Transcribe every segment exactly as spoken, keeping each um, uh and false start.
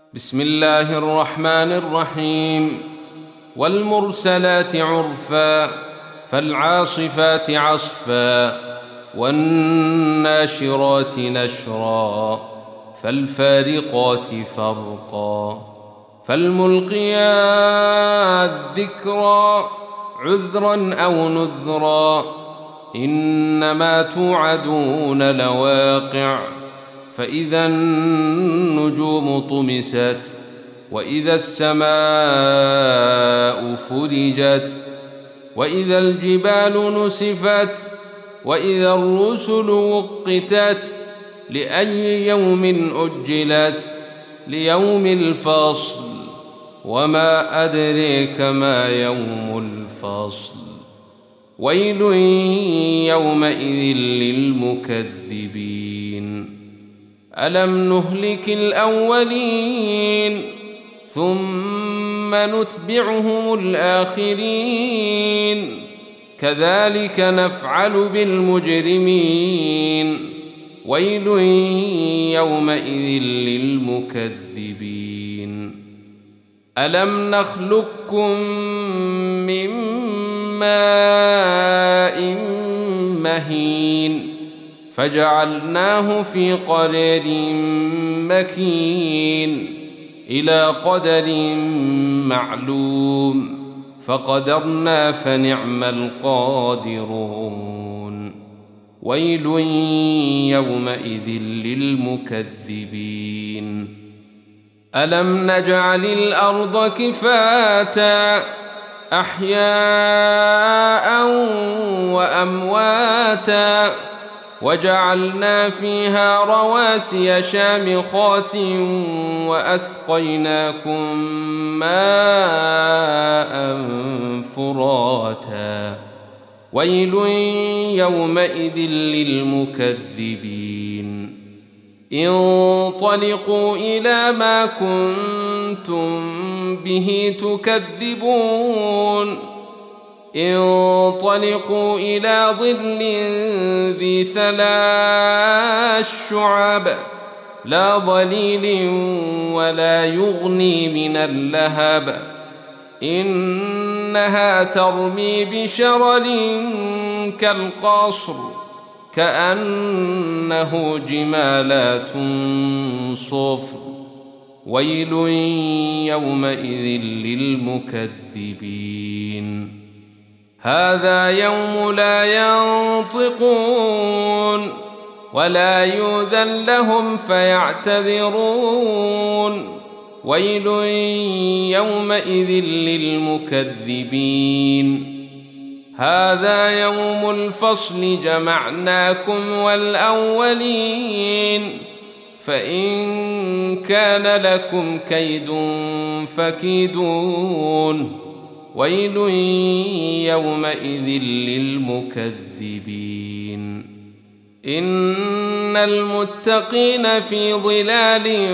بسم الله الرحمن الرحيم. والمرسلات عرفا فالعاصفات عصفا والناشرات نشرا فالفارقات فرقا فالملقيات ذكرا عذرا أو نذرا إنما توعدون لواقع فإذا النجوم طمست وإذا السماء فرجت وإذا الجبال نسفت وإذا الرسل وقتت لأي يوم أجلت ليوم الفصل وما أدريك ما يوم الفصل ويل يومئذ للمكذبين ألم نهلك الأولين ثم نتبعهم الآخرين كذلك نفعل بالمجرمين ويل يومئذ للمكذبين ألم نخلقكم من ماء مهين فجعلناه في قرار مكين إلى قدر معلوم فقدرنا فنعم القادرون ويل يومئذ للمكذبين ألم نجعل الأرض كفاتا أحياء وأمواتا وجعلنا فيها رواسي شامخات وأسقيناكم ماء فراتا ويل يومئذ للمكذبين انطلقوا إلى ما كنتم به تكذبون انطلقوا إلى ظل ذي ثلاث شعب لا ظليل ولا يغني من اللهب إنها ترمي بشرر كالقصر كأنه جمالات صفر ويل يومئذ للمكذبين هذا يوم لا ينطقون ولا يؤذن لهم فيعتذرون ويل يومئذ للمكذبين هذا يوم الفصل جمعناكم والأولين فإن كان لكم كيد فكيدون ويل يومئذ للمكذبين إن المتقين في ظلال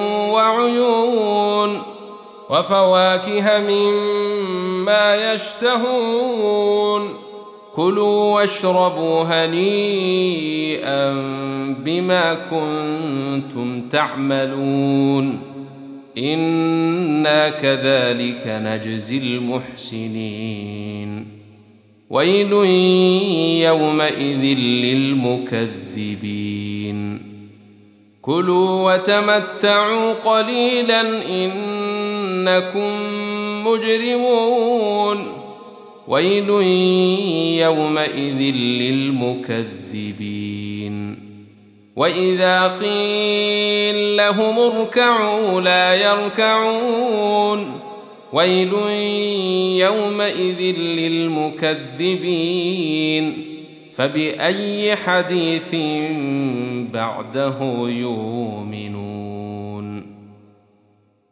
وعيون وفواكه مما يشتهون كلوا واشربوا هنيئا بما كنتم تعملون إنا كذلك نجزي المحسنين ويل يومئذ للمكذبين كلوا وتمتعوا قليلا إنكم مجرمون ويل يومئذ للمكذبين وإذا قيل لهم اركعوا لا يركعون ويل يومئذ للمكذبين فبأي حديث بعده يؤمنون.